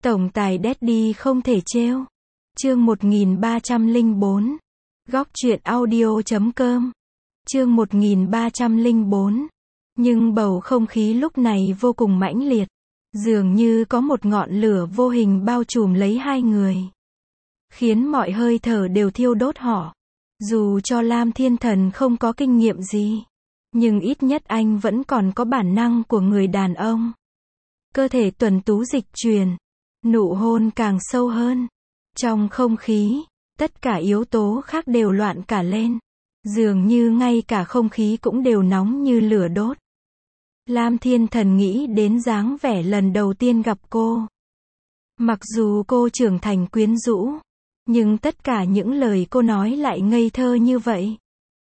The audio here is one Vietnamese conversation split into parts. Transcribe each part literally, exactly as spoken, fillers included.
Tổng tài Daddy không thể trêu. Chương một nghìn ba trăm lẻ bốn. Góc truyện audio chấm com. Chương một nghìn ba trăm lẻ bốn. Nhưng bầu không khí lúc này vô cùng mãnh liệt. Dường như có một ngọn lửa vô hình bao trùm lấy hai người. Khiến mọi hơi thở đều thiêu đốt họ. Dù cho Lam Thiên Thần không có kinh nghiệm gì. Nhưng ít nhất anh vẫn còn có bản năng của người đàn ông. Cơ thể tuần tú dịch chuyển. Nụ hôn càng sâu hơn. Trong không khí, tất cả yếu tố khác đều loạn cả lên. Dường như ngay cả không khí cũng đều nóng như lửa đốt. Lam Thiên Thần nghĩ đến dáng vẻ lần đầu tiên gặp cô. Mặc dù cô trưởng thành quyến rũ, nhưng tất cả những lời cô nói lại ngây thơ như vậy.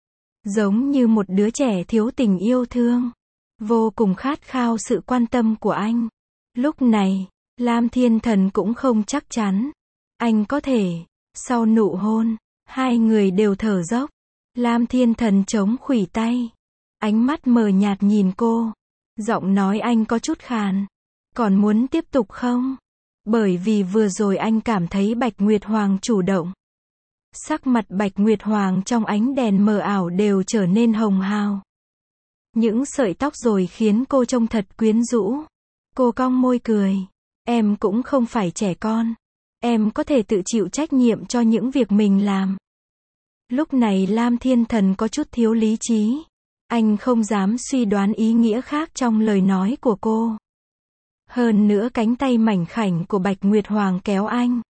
Giống như một đứa trẻ thiếu tình yêu thương. Vô cùng khát khao sự quan tâm của anh. Lúc này, Lam Thiên Thần cũng không chắc chắn. Anh có thể, sau nụ hôn, hai người đều thở dốc. Lam Thiên Thần chống khuỷu tay. Ánh mắt mờ nhạt nhìn cô. Giọng nói anh có chút khàn. Còn muốn tiếp tục không? Bởi vì vừa rồi anh cảm thấy Bạch Nguyệt Hoàng chủ động. Sắc mặt Bạch Nguyệt Hoàng trong ánh đèn mờ ảo đều trở nên hồng hào. Những sợi tóc rồi khiến cô trông thật quyến rũ. Cô cong môi cười. Em cũng không phải trẻ con. Em có thể tự chịu trách nhiệm cho những việc mình làm. Lúc này Lam Thiên Thần có chút thiếu lý trí. Anh không dám suy đoán ý nghĩa khác trong lời nói của cô. Hơn nữa cánh tay mảnh khảnh của Bạch Nguyệt Hoàng kéo anh.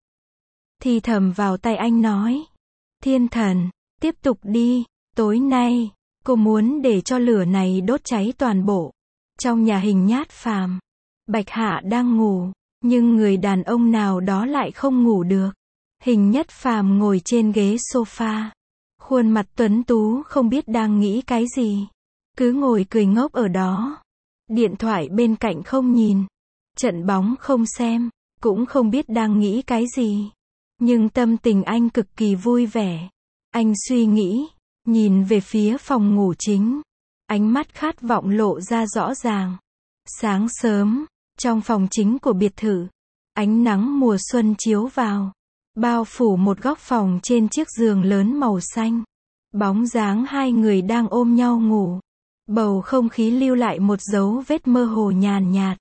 Thì thầm vào tay anh nói. Thiên Thần, tiếp tục đi. Tối nay, cô muốn để cho lửa này đốt cháy toàn bộ. Trong nhà Hình Nhát Phàm, Bạch Hạ đang ngủ. Nhưng người đàn ông nào đó lại không ngủ được. Hình Nhất Phàm ngồi trên ghế sofa. Khuôn mặt tuấn tú không biết đang nghĩ cái gì. Cứ ngồi cười ngốc ở đó. Điện thoại bên cạnh không nhìn. Trận bóng không xem. Cũng không biết đang nghĩ cái gì. Nhưng tâm tình anh cực kỳ vui vẻ. Anh suy nghĩ. Nhìn về phía phòng ngủ chính. Ánh mắt khát vọng lộ ra rõ ràng. Sáng sớm. Trong phòng chính của biệt thự, ánh nắng mùa xuân chiếu vào, bao phủ một góc phòng trên chiếc giường lớn màu xanh. Bóng dáng hai người đang ôm nhau ngủ. Bầu không khí lưu lại một dấu vết mơ hồ nhàn nhạt.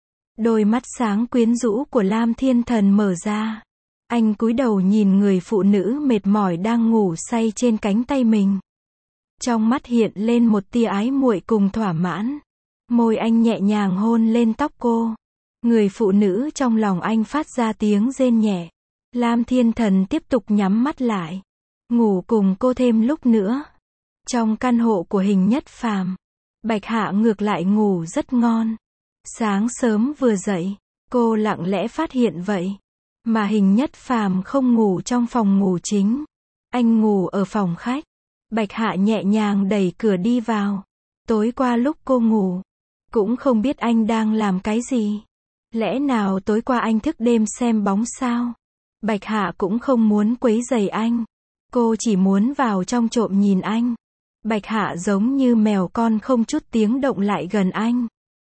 Đôi mắt sáng quyến rũ của Lam Thiên Thần mở ra. Anh cúi đầu nhìn người phụ nữ mệt mỏi đang ngủ say trên cánh tay mình. Trong mắt hiện lên một tia ái muội cùng thỏa mãn. Môi anh nhẹ nhàng hôn lên tóc cô. Người phụ nữ trong lòng anh phát ra tiếng rên nhẹ. Lam Thiên Thần tiếp tục nhắm mắt lại. Ngủ cùng cô thêm lúc nữa. Trong căn hộ của Hình Nhất Phàm, Bạch Hạ ngược lại ngủ rất ngon. Sáng sớm vừa dậy, cô lặng lẽ phát hiện vậy. Mà Hình Nhất Phàm không ngủ trong phòng ngủ chính. Anh ngủ ở phòng khách. Bạch Hạ nhẹ nhàng đẩy cửa đi vào. Tối qua lúc cô ngủ, cũng không biết anh đang làm cái gì. Lẽ nào tối qua anh thức đêm xem bóng sao? Bạch Hạ cũng không muốn quấy rầy anh. Cô chỉ muốn vào trong trộm nhìn anh. Bạch Hạ giống như mèo con không chút tiếng động lại gần anh.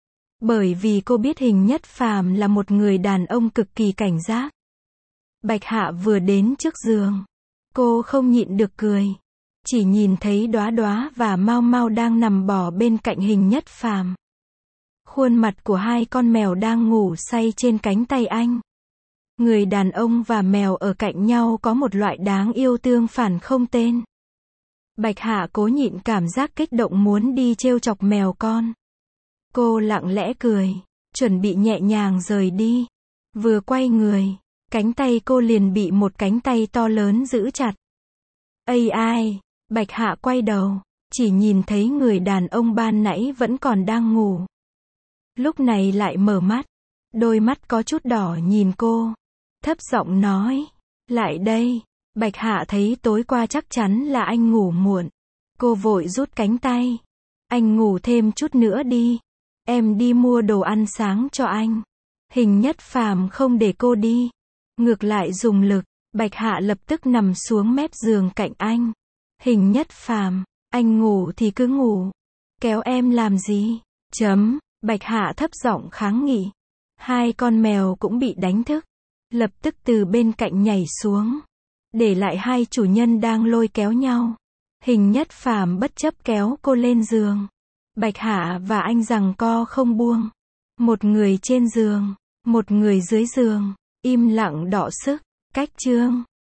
Bởi vì cô biết Hình Nhất Phàm là một người đàn ông cực kỳ cảnh giác. Bạch Hạ vừa đến trước giường. Cô không nhịn được cười. Chỉ nhìn thấy Đóa Đóa và Mau Mau đang nằm bò bên cạnh Hình Nhất Phàm. Khuôn mặt của hai con mèo đang ngủ say trên cánh tay anh. Người đàn ông và mèo ở cạnh nhau có một loại đáng yêu tương phản không tên. Bạch Hạ cố nhịn cảm giác kích động muốn đi trêu chọc mèo con. Cô lặng lẽ cười, chuẩn bị nhẹ nhàng rời đi. Vừa quay người, cánh tay cô liền bị một cánh tay to lớn giữ chặt. Ây ai, Bạch Hạ quay đầu, chỉ nhìn thấy người đàn ông ban nãy vẫn còn đang ngủ. Lúc này lại mở mắt, đôi mắt có chút đỏ nhìn cô, thấp giọng nói, lại đây. Bạch Hạ thấy tối qua chắc chắn là anh ngủ muộn. Cô vội rút cánh tay. Anh ngủ thêm chút nữa đi. Em đi mua đồ ăn sáng cho anh. Hình Nhất Phàm không để cô đi. Ngược lại dùng lực, Bạch Hạ lập tức nằm xuống mép giường cạnh anh. Hình Nhất Phàm, anh ngủ thì cứ ngủ. Kéo em làm gì? Chấm. Bạch Hạ thấp giọng kháng nghị. Hai con mèo cũng bị đánh thức. lập tức từ bên cạnh nhảy xuống, để lại hai chủ nhân đang lôi kéo nhau. Hình Nhất Phàm bất chấp kéo cô lên giường. Bạch Hạ và anh giằng co không buông. Một người trên giường, một người dưới giường, im lặng đọ sức. Cách chương